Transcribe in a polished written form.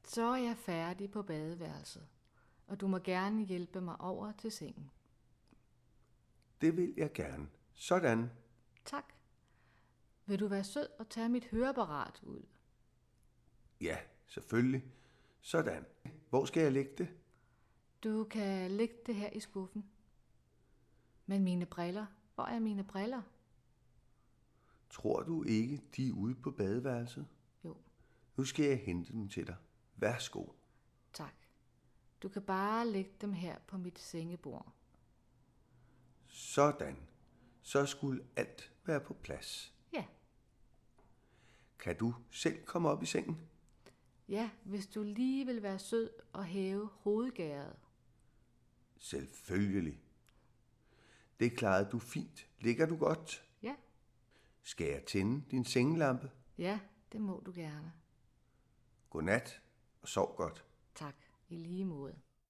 Så er jeg færdig på badeværelset, og du må gerne hjælpe mig over til sengen. Det vil jeg gerne. Sådan. Tak. Vil du være sød og tage mit høreapparat ud? Ja, selvfølgelig. Sådan. Hvor skal jeg lægge det? Du kan lægge det her i skuffen. Men mine briller, hvor er mine briller? Tror du ikke, de er ude på badeværelset? Jo, Nu skal jeg hente dem til dig. Værsgo. tak. Du kan bare lægge dem her på mit sengebord. Sådan. Så skulle alt være på plads. Ja, Kan du selv komme op i sengen? ja, hvis du lige vil være sød og hæve hovedgæret. Selvfølgelig. Det klarede du fint. Ligger du godt? Ja, Skal jeg tænde din sengelampe? ja, det må du gerne. Godnat og sov godt. Tak, i lige måde.